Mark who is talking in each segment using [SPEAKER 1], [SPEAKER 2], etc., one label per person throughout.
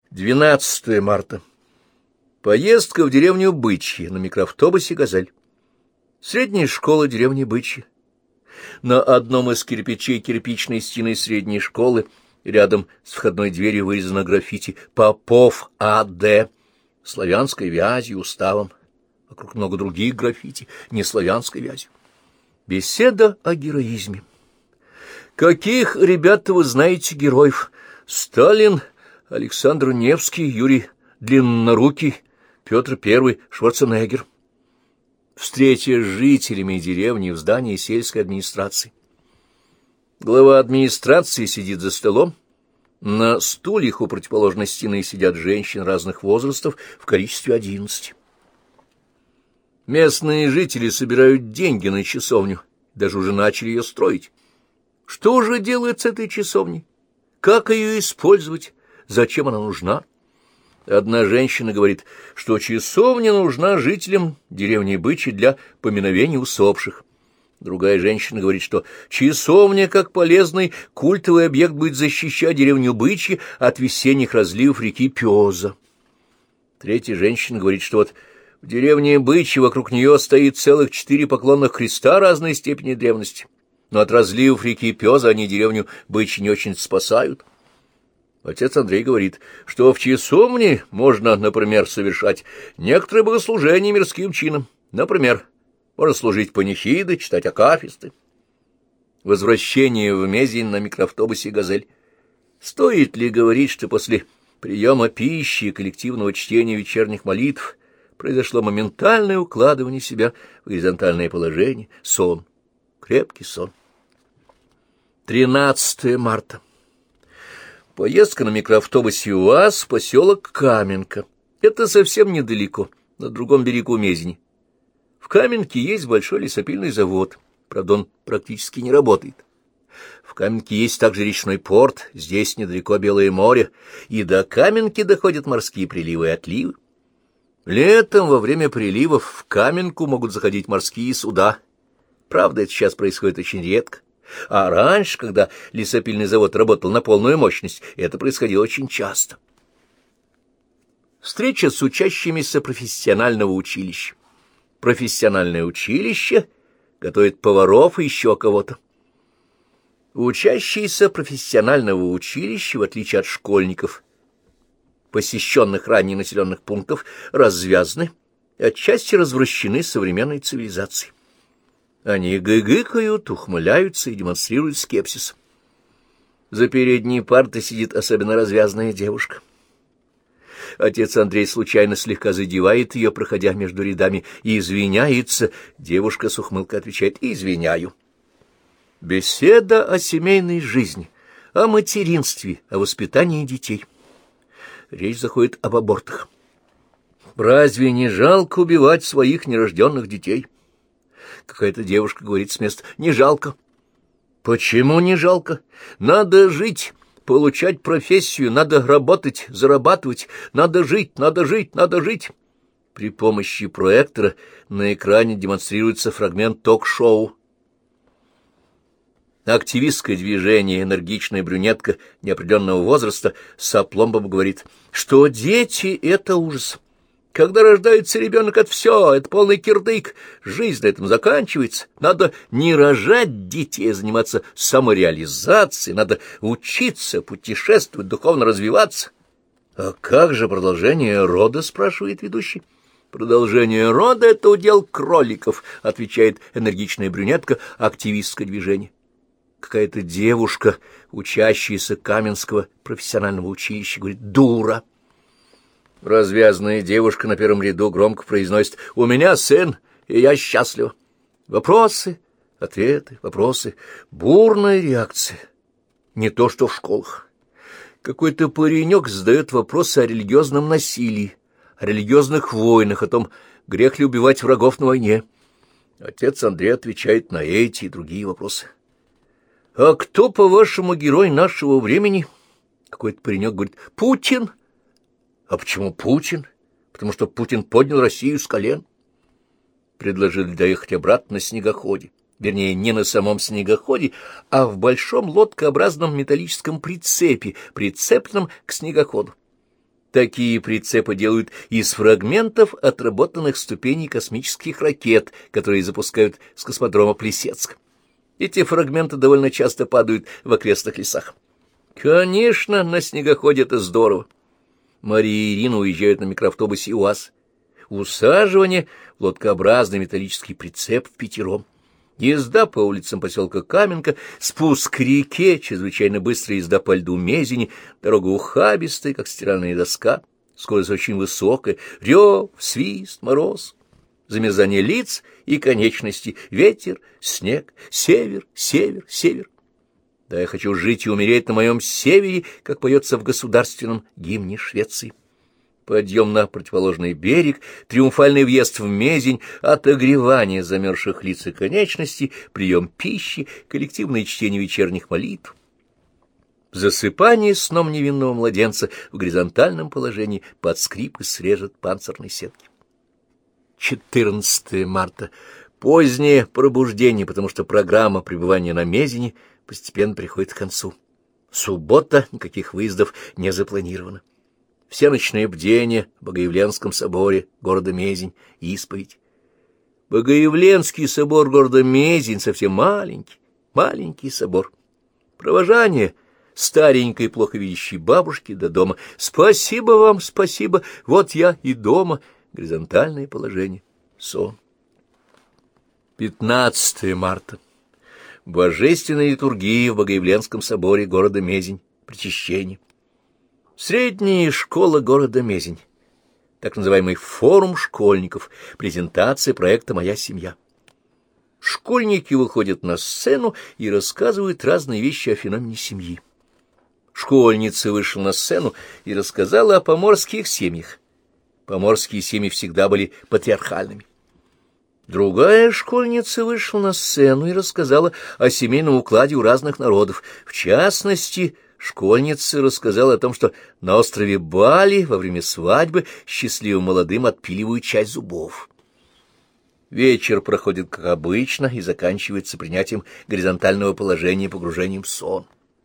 [SPEAKER 1] 12 марта. Поездка в деревню Бычье на микроавтобусе «Газель». Средняя школа деревни Бычье. На одном из кирпичей кирпичной стены средней школы рядом с входной дверью вырезано граффити «Попов А.Д.» славянской вязью, уставом. Вокруг много других граффити, не славянской вязью. Беседа о героизме. Каких, ребята, вы знаете героев? Сталин, Александр Невский, Юрий Длиннорукий, Петр I, Шварценеггер. Встреча с жителями деревни в здании сельской администрации. Глава администрации сидит за столом. На стульях у противоположной стены сидят женщины разных возрастов в количестве 11. Местные жители собирают деньги на часовню, даже уже начали ее строить. Что же делать с этой часовней? Как ее использовать? Зачем она нужна? Одна женщина говорит, что часовня нужна жителям деревни Бычье для поминовения усопших. Другая женщина говорит, что часовня, как полезный культовый объект, будет защищать деревню Бычье от весенних разливов реки Пёза. Третья женщина говорит, что вот в деревне Бычье вокруг нее стоит целых 4 поклонных креста разной степени древности, но от разливов реки Пёза они деревню Бычье не очень спасают. Отец Андрей говорит, что в часовне можно, например, совершать некоторые богослужения мирским чинам. Например, можно служить панихиды, читать акафисты. Возвращение в Мезень на микроавтобусе «Газель». Стоит ли говорить, что после приема пищи и коллективного чтения вечерних молитв произошло моментальное укладывание себя в горизонтальное положение, сон, крепкий сон. 13 марта. Поездка на микроавтобусе УАЗ в поселок Каменка. Это совсем недалеко, на другом берегу Мезени. В Каменке есть большой лесопильный завод, правда, он практически не работает. В Каменке есть также речной порт, здесь недалеко Белое море, и до Каменки доходят морские приливы и отливы. Летом во время приливов в Каменку могут заходить морские суда. Правда, это сейчас происходит очень редко. А раньше, когда лесопильный завод работал на полную мощность, это происходило очень часто. Встреча с учащимися профессионального училища. Профессиональное училище готовит поваров и еще кого-то. Учащиеся профессионального училища, в отличие от школьников, посещенных ранее населенных пунктов, развязаны, отчасти развращены современной цивилизацией. Они гыгыкают, ухмыляются и демонстрируют скепсис. За передней партой сидит особенно развязная девушка. Отец Андрей случайно слегка задевает ее, проходя между рядами, и извиняется. Девушка с ухмылкой отвечает: «Извиняю». Беседа о семейной жизни, о материнстве, о воспитании детей. Речь заходит об абортах. Разве не жалко убивать своих нерожденных детей? Какая-то девушка говорит с места: не жалко. Почему не жалко? Надо жить, получать профессию, надо работать, зарабатывать, надо жить, надо жить, надо жить. При помощи проектора на экране демонстрируется фрагмент ток-шоу. Активистское движение, энергичная брюнетка неопределенного возраста с опломбом говорит, что дети — это ужас. Когда рождается ребенок, это все, это полный кирдык, жизнь на этом заканчивается. Надо не рожать детей, а заниматься самореализацией, надо учиться, путешествовать, духовно развиваться. — А как же продолжение рода? — спрашивает ведущий. — Продолжение рода — это удел кроликов, — отвечает энергичная брюнетка, активистское движение. Какая-то девушка, учащаяся Каменского профессионального училища, говорит: «Дура». Развязная девушка на первом ряду громко произносит: «У меня сын, и я счастлива». Вопросы, ответы, вопросы. Бурная реакция. Не то, что в школах. Какой-то паренек задает вопросы о религиозном насилии, о религиозных войнах, о том, грех ли убивать врагов на войне. Отец Андрей отвечает на эти и другие вопросы. «А кто, по-вашему, герой нашего времени?» Какой-то паренек говорит: «Путин». А почему Путин? Потому что Путин поднял Россию с колен. Предложили доехать обратно на снегоходе. Вернее, не на самом снегоходе, а в большом лодкообразном металлическом прицепе, прицепленном к снегоходу. Такие прицепы делают из фрагментов отработанных ступеней космических ракет, которые запускают с космодрома Плесецк. Эти фрагменты довольно часто падают в окрестных лесах. Конечно, на снегоходе это здорово. Мария и Ирина уезжают на микроавтобусе УАЗ. Усаживание в лодкообразный металлический прицеп впятером. Езда по улицам поселка Каменка, спуск к реке, чрезвычайно быстрая езда по льду Мезени, дорога ухабистая, как стиральная доска, скорость очень высокая, рев, свист, мороз, замерзание лиц и конечностей, ветер, снег, север, север, север. Да, я хочу жить и умереть на моем севере, как поется в государственном гимне Швеции. Подъем на противоположный берег, триумфальный въезд в Мезень, отогревание замерзших лиц и конечностей, прием пищи, коллективное чтение вечерних молитв. Засыпание сном невинного младенца в горизонтальном положении под скрип и скрежет панцирной сетки. 14 марта. Позднее пробуждение, потому что программа пребывания на Мезени постепенно приходит к концу. Суббота, никаких выездов не запланировано. Все ночные бдения в Богоявленском соборе города Мезень, исповедь. Богоявленский собор города Мезень совсем маленький собор. Провожание старенькой, плохо видящей бабушки до дома. Спасибо вам, спасибо, вот я и дома. Горизонтальное положение. Сон. 15 марта. Божественная литургия в Богоявленском соборе города Мезень. Причащение. Средняя школа города Мезень. Так называемый форум школьников. Презентация проекта «Моя семья». Школьники выходят на сцену и рассказывают разные вещи о феномене семьи. Школьница вышла на сцену и рассказала о поморских семьях. Поморские семьи всегда были патриархальными. Другая школьница вышла на сцену и рассказала о семейном укладе у разных народов. В частности, школьница рассказала о том, что на острове Бали во время свадьбы счастливым молодым отпиливают часть зубов. Вечер проходит как обычно и заканчивается принятием горизонтального положения и погружением в сон.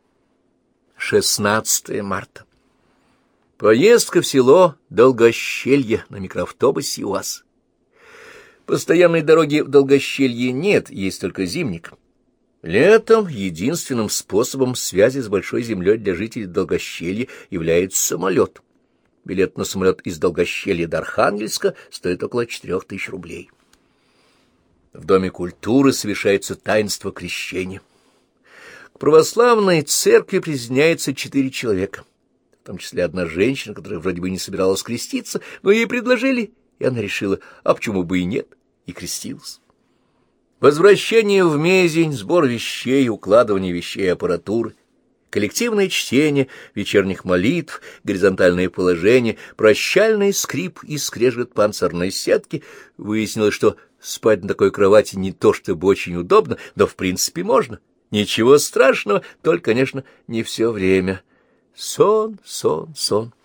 [SPEAKER 1] 16 марта. Поездка в село Долгощелье на микроавтобусе УАЗ. Постоянной дороги в Долгощелье нет, есть только зимник. Летом единственным способом связи с большой землей для жителей Долгощелья является самолет. Билет на самолет из Долгощелья до Архангельска стоит около 4000 рублей. В Доме культуры совершается таинство крещения. К православной церкви присоединяется 4 человека, в том числе одна женщина, которая вроде бы не собиралась креститься, но ей предложили, и она решила, а почему бы и нет, и крестилась. Возвращение в Мезень, сбор вещей, укладывание вещей и аппаратуры, коллективное чтение вечерних молитв, горизонтальное положение, прощальный скрип и скрежет панцирной сетки. Выяснилось, что спать на такой кровати не то чтобы очень удобно, но в принципе можно. Ничего страшного, только, конечно, не все время. Сон, сон, сон.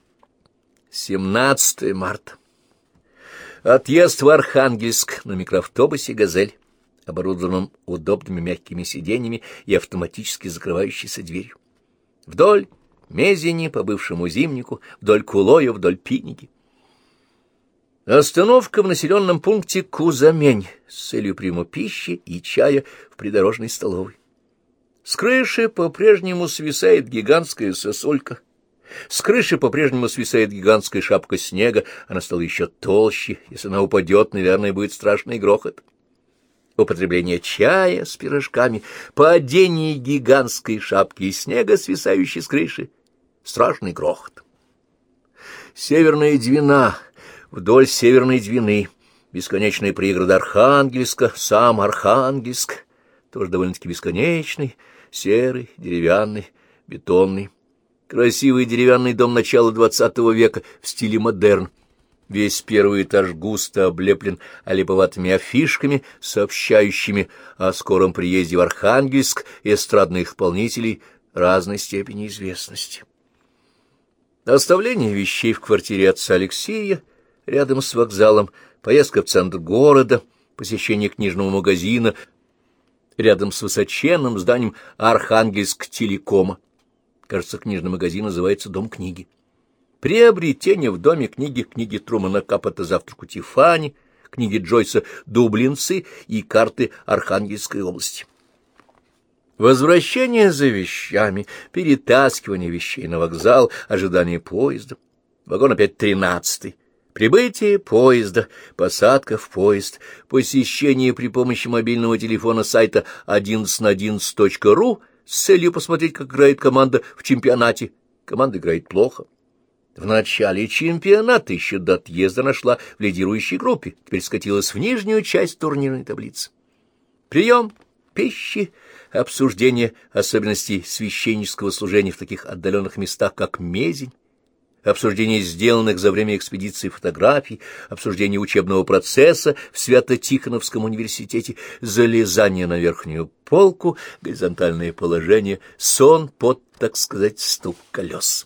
[SPEAKER 1] 17 марта. Отъезд в Архангельск на микроавтобусе «Газель», оборудованном удобными мягкими сиденьями и автоматически закрывающейся дверью. Вдоль Мезени, по бывшему Зимнику, вдоль Кулоя, вдоль Пиники. Остановка в населенном пункте Кузамень с целью приема пищи и чая в придорожной столовой. С крыши по-прежнему свисает гигантская сосулька. С крыши по-прежнему свисает гигантская шапка снега, она стала еще толще. Если она упадет, наверное, будет страшный грохот. Употребление чая с пирожками, падение гигантской шапки из снега, свисающей с крыши. Страшный грохот. Северная Двина, вдоль Северной Двины, бесконечные пригороды Архангельска, сам Архангельск, тоже довольно-таки бесконечный, серый, деревянный, бетонный. Красивый деревянный дом начала XX века в стиле модерн. Весь первый этаж густо облеплен олиповатыми афишками, сообщающими о скором приезде в Архангельск эстрадных исполнителей разной степени известности. Оставление вещей в квартире отца Алексея рядом с вокзалом, поездка в центр города, посещение книжного магазина рядом с высоченным зданием Архангельск-телекома. Кажется, книжный магазин называется «Дом книги». Приобретение в доме книги Трумана Капота «Завтрак у Тиффани», книги Джойса «Дублинцы» и карты Архангельской области. Возвращение за вещами, перетаскивание вещей на вокзал, ожидание поезда. Вагон опять 13-й. Прибытие поезда, посадка в поезд, посещение при помощи мобильного телефона сайта 11на11.ru с целью посмотреть, как играет команда в чемпионате. Команда играет плохо. В начале чемпионата еще до отъезда нашла в лидирующей группе, теперь скатилась в нижнюю часть турнирной таблицы. Прием пищи, обсуждение особенностей священнического служения в таких отдаленных местах, как Мезень, обсуждение сделанных за время экспедиции фотографий, обсуждение учебного процесса в Свято-Тихоновском университете, залезание на верхнюю полку, горизонтальное положение, сон под, так сказать, стук колес.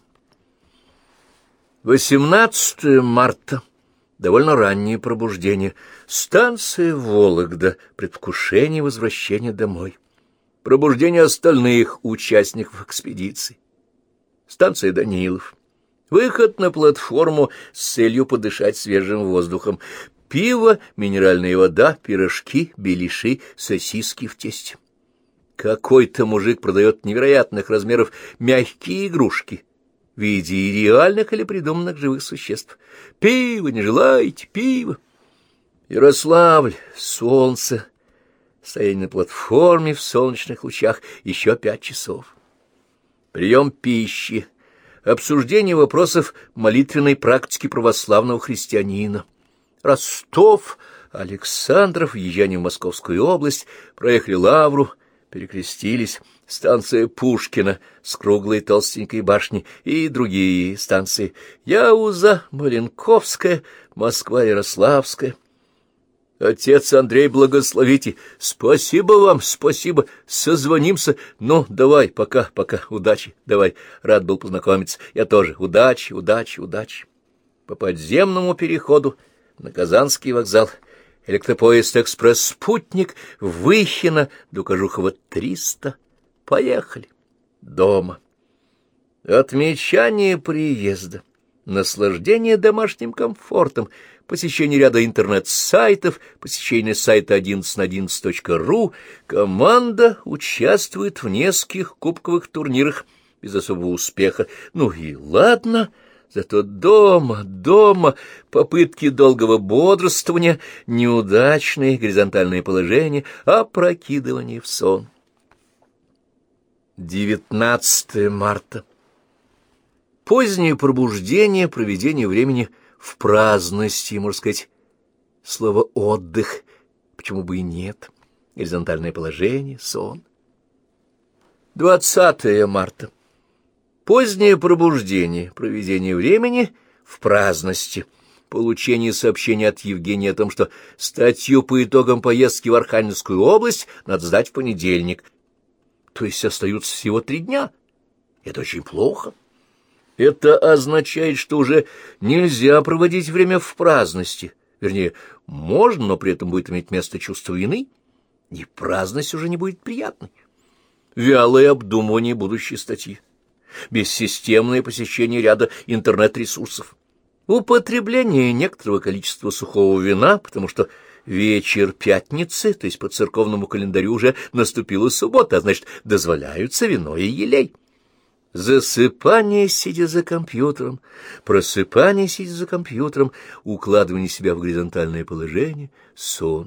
[SPEAKER 1] 18 марта. Довольно раннее пробуждение. Станция Вологда. Предвкушение возвращения домой. Пробуждение остальных участников экспедиции. Станция Данилов. Выход на платформу с целью подышать свежим воздухом. Пиво, минеральная вода, пирожки, беляши, сосиски в тесте. Какой-то мужик продает невероятных размеров мягкие игрушки в виде реальных или придуманных живых существ. Пиво, не желаете, пиво? Ярославль, солнце, стояние на платформе в солнечных лучах, еще 5 часов. Прием пищи, обсуждение вопросов молитвенной практики православного христианина. Ростов, Александров, въезжание в Московскую область, проехали Лавру, перекрестились, станция Пушкина с круглой толстенькой башней и другие станции. Яуза, Маленковская, Москва-Ярославская. Отец Андрей, благословите. Спасибо вам, спасибо. Созвонимся. Ну, давай, пока, удачи, давай. Рад был познакомиться. Я тоже. Удачи, удачи, удачи. По подземному переходу на Казанский вокзал. Электропоезд «Экспресс Спутник», Выхино, до Кожухова 300. Поехали. Дома. Отмечание приезда. Наслаждение домашним комфортом, посещение ряда интернет-сайтов, посещение сайта 11на11.ru. Команда участвует в нескольких кубковых турнирах без особого успеха. Ну и ладно, зато дома, попытки долгого бодрствования, неудачные горизонтальные положения, опрокидывание в сон. 19 марта. Позднее пробуждение, проведение времени в праздности, можно сказать, слово «отдых», почему бы и нет, горизонтальное положение, сон. 20 марта. Позднее пробуждение, проведение времени в праздности, получение сообщения от Евгения о том, что статью по итогам поездки в Архангельскую область надо сдать в понедельник, то есть остаются всего 3 дня. Это очень плохо. Это означает, что уже нельзя проводить время в праздности. Вернее, можно, но при этом будет иметь место чувство вины, и праздность уже не будет приятной. Вялое обдумывание будущей статьи, бессистемное посещение ряда интернет-ресурсов, употребление некоторого количества сухого вина, потому что вечер пятницы, то есть по церковному календарю уже наступила суббота, а значит, дозволяются вино и елей. Засыпание, сидя за компьютером, просыпание, сидя за компьютером, укладывание себя в горизонтальное положение, сон.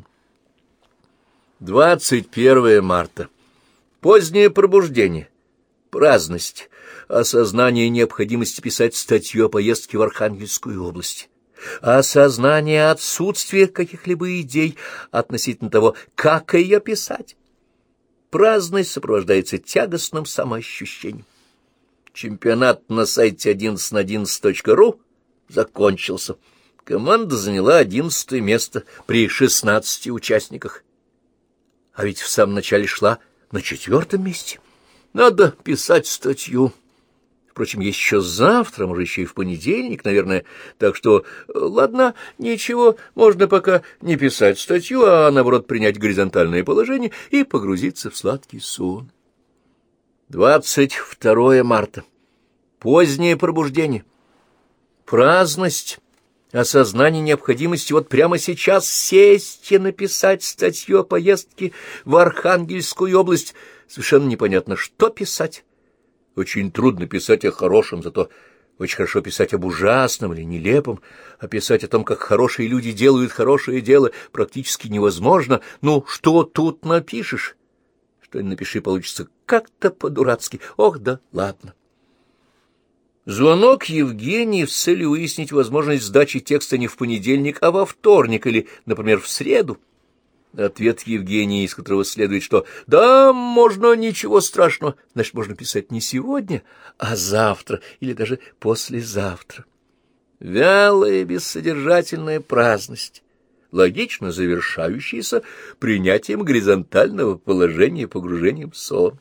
[SPEAKER 1] 21 марта. Позднее пробуждение, праздность, осознание необходимости писать статью о поездке в Архангельскую область, осознание отсутствия каких-либо идей относительно того, как ее писать. Праздность сопровождается тягостным самоощущением. Чемпионат на сайте 11на11.ru закончился. Команда заняла 11 место при 16 участниках. А ведь в самом начале шла на 4 месте. Надо писать статью. Впрочем, есть еще завтра, может, еще и в понедельник, наверное. Так что, ладно, ничего, можно пока не писать статью, а, наоборот, принять горизонтальное положение и погрузиться в сладкий сон. 22 марта. Позднее пробуждение. Праздность, осознание необходимости вот прямо сейчас сесть и написать статью о поездке в Архангельскую область. Совершенно непонятно, что писать. Очень трудно писать о хорошем, зато очень хорошо писать об ужасном или нелепом, а писать о том, как хорошие люди делают хорошее дело, практически невозможно. Ну, что тут напишешь? Что ни напиши, получится как-то по-дурацки. Ох, да ладно. Звонок Евгении с целью выяснить возможность сдачи текста не в понедельник, а во вторник или, например, в среду. Ответ Евгении, из которого следует, что «да, можно, ничего страшного», значит, можно писать не сегодня, а завтра или даже послезавтра. Вялая, бессодержательная праздность, логично завершающаяся принятием горизонтального положения и погружением в сон.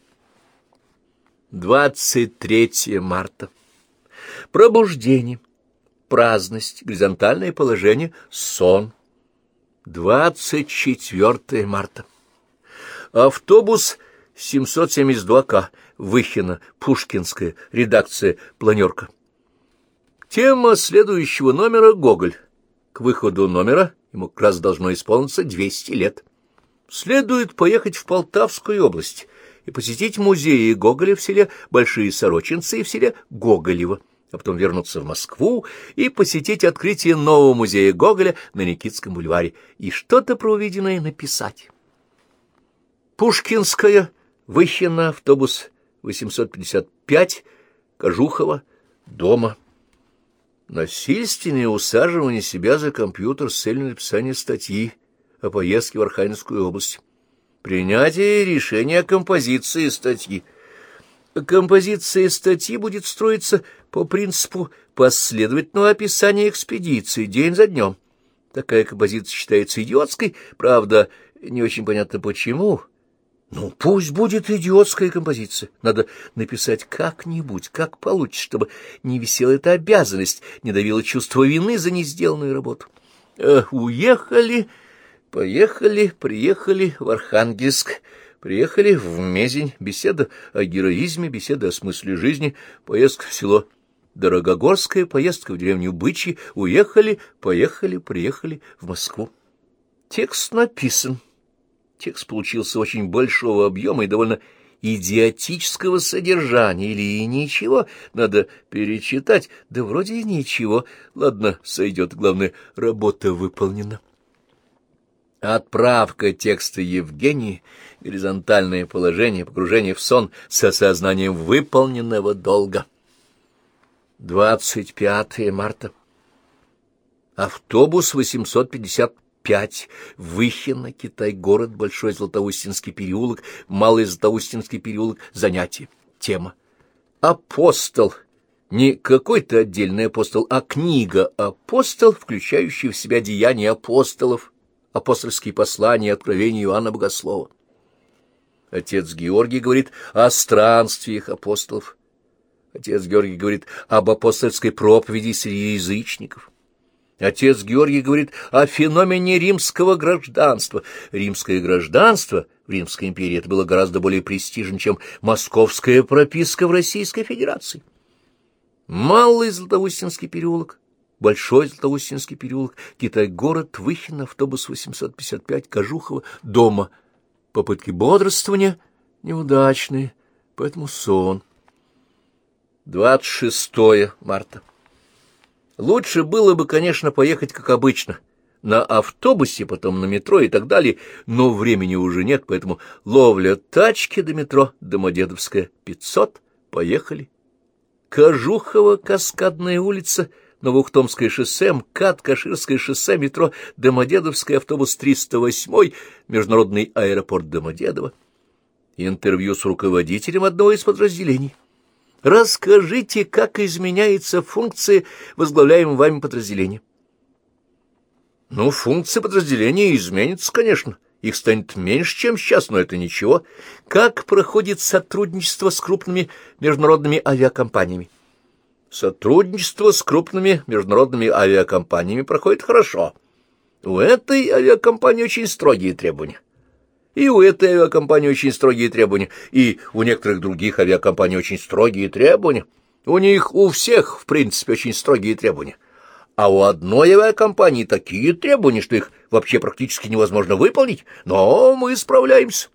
[SPEAKER 1] 23 марта. Пробуждение, праздность, горизонтальное положение, сон. 24 марта. Автобус 772К, Выхино, Пушкинская, редакция «Планерка». Тема следующего номера — Гоголь. К выходу номера ему как раз должно исполниться 200 лет. Следует поехать в Полтавскую область и посетить музеи Гоголя в селе Большие Сорочинцы и в селе Гоголево, а потом вернуться в Москву и посетить открытие нового музея Гоголя на Никитском бульваре и что-то про увиденное написать. Пушкинская, Выхино, автобус 855, Кожухово, дома. Насильственное усаживание себя за компьютер с целью написания статьи о поездке в Архангельскую область. Принятие решения о композиции статьи. Композиция статьи будет строиться по принципу последовательного описания экспедиции день за днем. Такая композиция считается идиотской, правда, не очень понятно почему. Ну, пусть будет идиотская композиция. Надо написать как-нибудь, как получится, чтобы не висела эта обязанность, не давило чувство вины за несделанную работу. Уехали, поехали, приехали в Архангельск. Приехали в Мезень, беседа о героизме, беседа о смысле жизни, поездка в село Дорогогорское, поездка в деревню Бычьи, уехали, поехали, приехали в Москву. Текст написан. Текст получился очень большого объема и довольно идиотического содержания, или ничего, надо перечитать, да вроде и ничего. Ладно, сойдет, главное, работа выполнена. Отправка текста Евгении, горизонтальное положение, погружение в сон с осознанием выполненного долга. 25 марта. Автобус 855, Выхино, Китай-город, Большой Златоустинский переулок, Малый Златоустинский переулок, занятие, тема. Апостол. Не какой-то отдельный апостол, а книга «Апостол», включающая в себя деяния апостолов, апостольские послания и откровения Иоанна Богослова. Отец Георгий говорит о странствиях апостолов. Отец Георгий говорит об апостольской проповеди среди язычников. Отец Георгий говорит о феномене римского гражданства. Римское гражданство в Римской империи это было гораздо более престижно, чем московская прописка в Российской Федерации. Малый Златоустинский переулок, Большой Златоустинский переулок, Китай-город, Выхино, автобус 855, Кожухово, дома. Попытки бодрствования неудачные, поэтому сон. 26 марта. Лучше было бы, конечно, поехать, как обычно, на автобусе, потом на метро и так далее, но времени уже нет, поэтому ловля тачки до метро, Домодедовская, 500, поехали. Кожухово, Каскадная улица, Новоухтомское шоссе, МКАД, Каширское шоссе, метро Домодедовское, автобус 308, международный аэропорт Домодедово. Интервью с руководителем одного из подразделений. Расскажите, как изменяется функция возглавляемого вами подразделения. Ну, функция подразделения изменится, конечно. Их станет меньше, чем сейчас, но это ничего. Как проходит сотрудничество с крупными международными авиакомпаниями? Сотрудничество с крупными международными авиакомпаниями проходит хорошо. У этой авиакомпании очень строгие требования. И у этой авиакомпании очень строгие требования. И у некоторых других авиакомпаний очень строгие требования. У них у всех, в принципе, очень строгие требования. А у одной авиакомпании такие требования, что их вообще практически невозможно выполнить, но мы справляемся.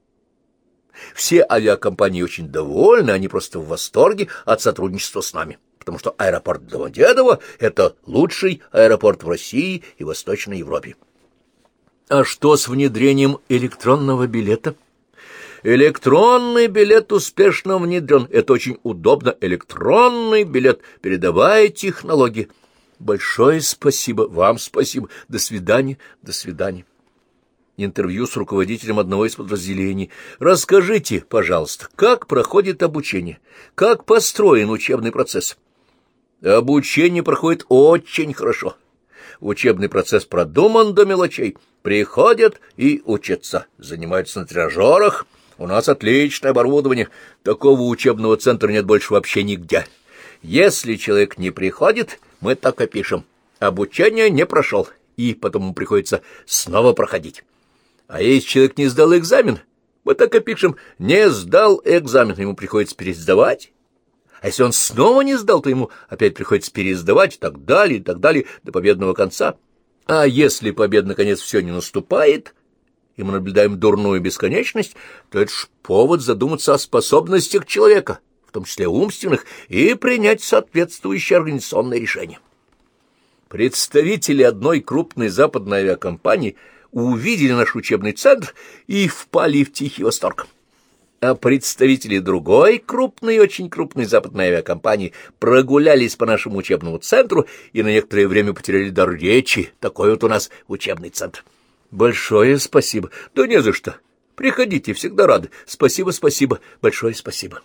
[SPEAKER 1] Все авиакомпании очень довольны, они просто в восторге от сотрудничества с нами, потому что аэропорт Домодедово — это лучший аэропорт в России и Восточной Европе. А что с внедрением электронного билета? Электронный билет успешно внедрен. Это очень удобно. Электронный билет. Передовая технология. Большое спасибо. Вам спасибо. До свидания. До свидания. Интервью с руководителем одного из подразделений. Расскажите, пожалуйста, как проходит обучение? Как построен учебный процесс? Обучение проходит очень хорошо. Учебный процесс продуман до мелочей. Приходят и учатся. Занимаются на тренажерах. У нас отличное оборудование. Такого учебного центра нет больше вообще нигде. Если человек не приходит, мы так и пишем. Обучение не прошел, и потом ему приходится снова проходить. А если человек не сдал экзамен, мы так и пишем. Не сдал экзамен, ему приходится пересдавать. А если он снова не сдал, то ему опять приходится пересдавать и так далее, до победного конца. А если победа, наконец, все не наступает, и мы наблюдаем дурную бесконечность, то это ж повод задуматься о способностях человека, в том числе умственных, и принять соответствующее организационное решение. Представители одной крупной западной авиакомпании увидели наш учебный центр и впали в тихий восторг. А представители другой крупной, очень крупной западной авиакомпании прогулялись по нашему учебному центру и на некоторое время потеряли дар речи. Такой вот у нас учебный центр. Большое спасибо. Да не за что. Приходите, всегда рады. Спасибо, спасибо. Большое спасибо.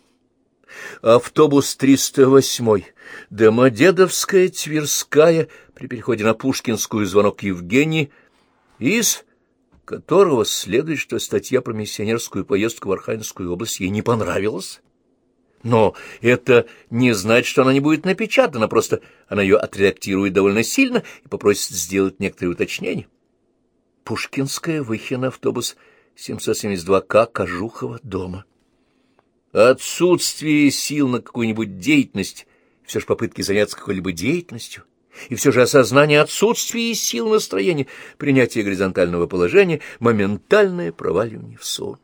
[SPEAKER 1] Автобус 308, Домодедовская, Тверская, при переходе на Пушкинскую звонок Евгении, из которого следует, что статья про миссионерскую поездку в Архангельскую область ей не понравилась. Но это не значит, что она не будет напечатана, просто она ее отредактирует довольно сильно и попросит сделать некоторые уточнения. Пушкинская, Выхино, автобус 772К, Кожухово, дома. Отсутствие сил на какую-нибудь деятельность, все же попытки заняться какой-либо деятельностью, и все же осознание отсутствия сил настроения, принятие горизонтального положения, моментальное проваливание в сон.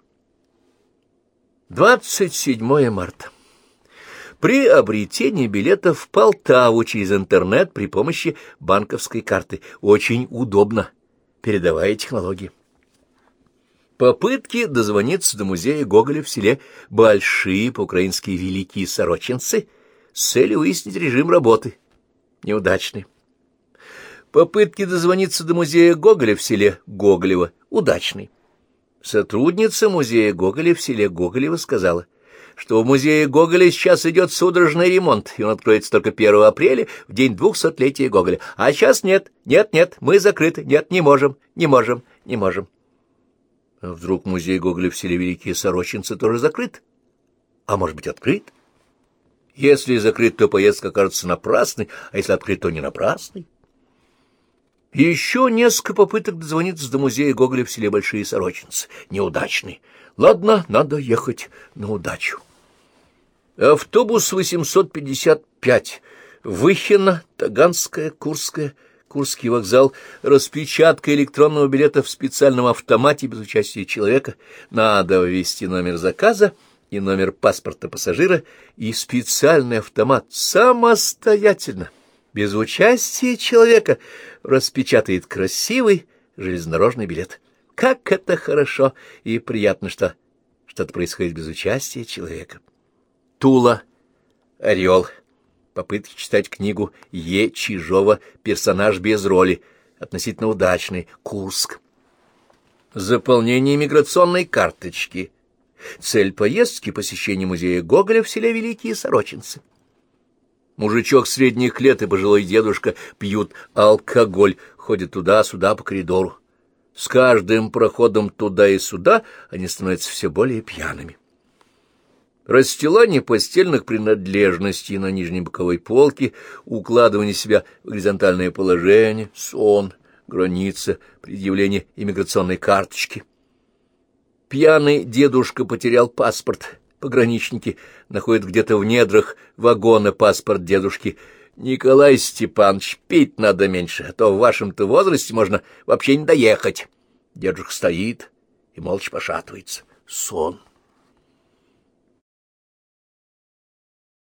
[SPEAKER 1] 27 марта. Приобретение билетов в Полтаву через интернет при помощи банковской карты. Очень удобно. Передовая технология. Попытки дозвониться до музея Гоголя в селе Большие, по-украински Великие Сорочинцы, с целью выяснить режим работы. Неудачны. Попытки дозвониться до музея Гоголя в селе Гоголево удачны. Сотрудница музея Гоголя в селе Гоголево сказала, что в музее Гоголя сейчас идет судорожный ремонт, и он откроется только 1 апреля, в день 200-летия Гоголя. А сейчас нет, мы закрыты, не можем. А вдруг музей Гоголя в селе Великие Сорочинцы тоже закрыт? А может быть, открыт? Если закрыт, то поездка окажется напрасной, а если открыт, то не напрасной. Еще несколько попыток дозвониться до музея Гоголя в селе Большие Сорочинцы. Неудачный. Ладно, надо ехать на удачу. Автобус 855. Выхино, Таганская, Курская, Курский вокзал. Распечатка электронного билета в специальном автомате без участия человека. Надо ввести номер заказа и номер паспорта пассажира, и специальный автомат самостоятельно, без участия человека, распечатает красивый железнодорожный билет. Как это хорошо и приятно, что что-то происходит без участия человека. Тула, Орел. Попытки читать книгу Е. Чижова «Персонаж без роли». Относительно удачный. Курск. Заполнение миграционной карточки. Цель поездки — посещение музея Гоголя в селе Великие Сорочинцы. Мужичок средних лет и пожилой дедушка пьют алкоголь, ходят туда-сюда по коридору. С каждым проходом туда и сюда они становятся все более пьяными. Расстилание постельных принадлежностей на нижней боковой полке, укладывание себя в горизонтальное положение, сон, граница, предъявление иммиграционной карточки. Пьяный дедушка потерял паспорт, Пограничники находят где-то в недрах вагона паспорт дедушки. Николай Степанович, пить надо меньше, а то в вашем-то возрасте можно вообще не доехать. Дедушка стоит и молча пошатывается. Сон.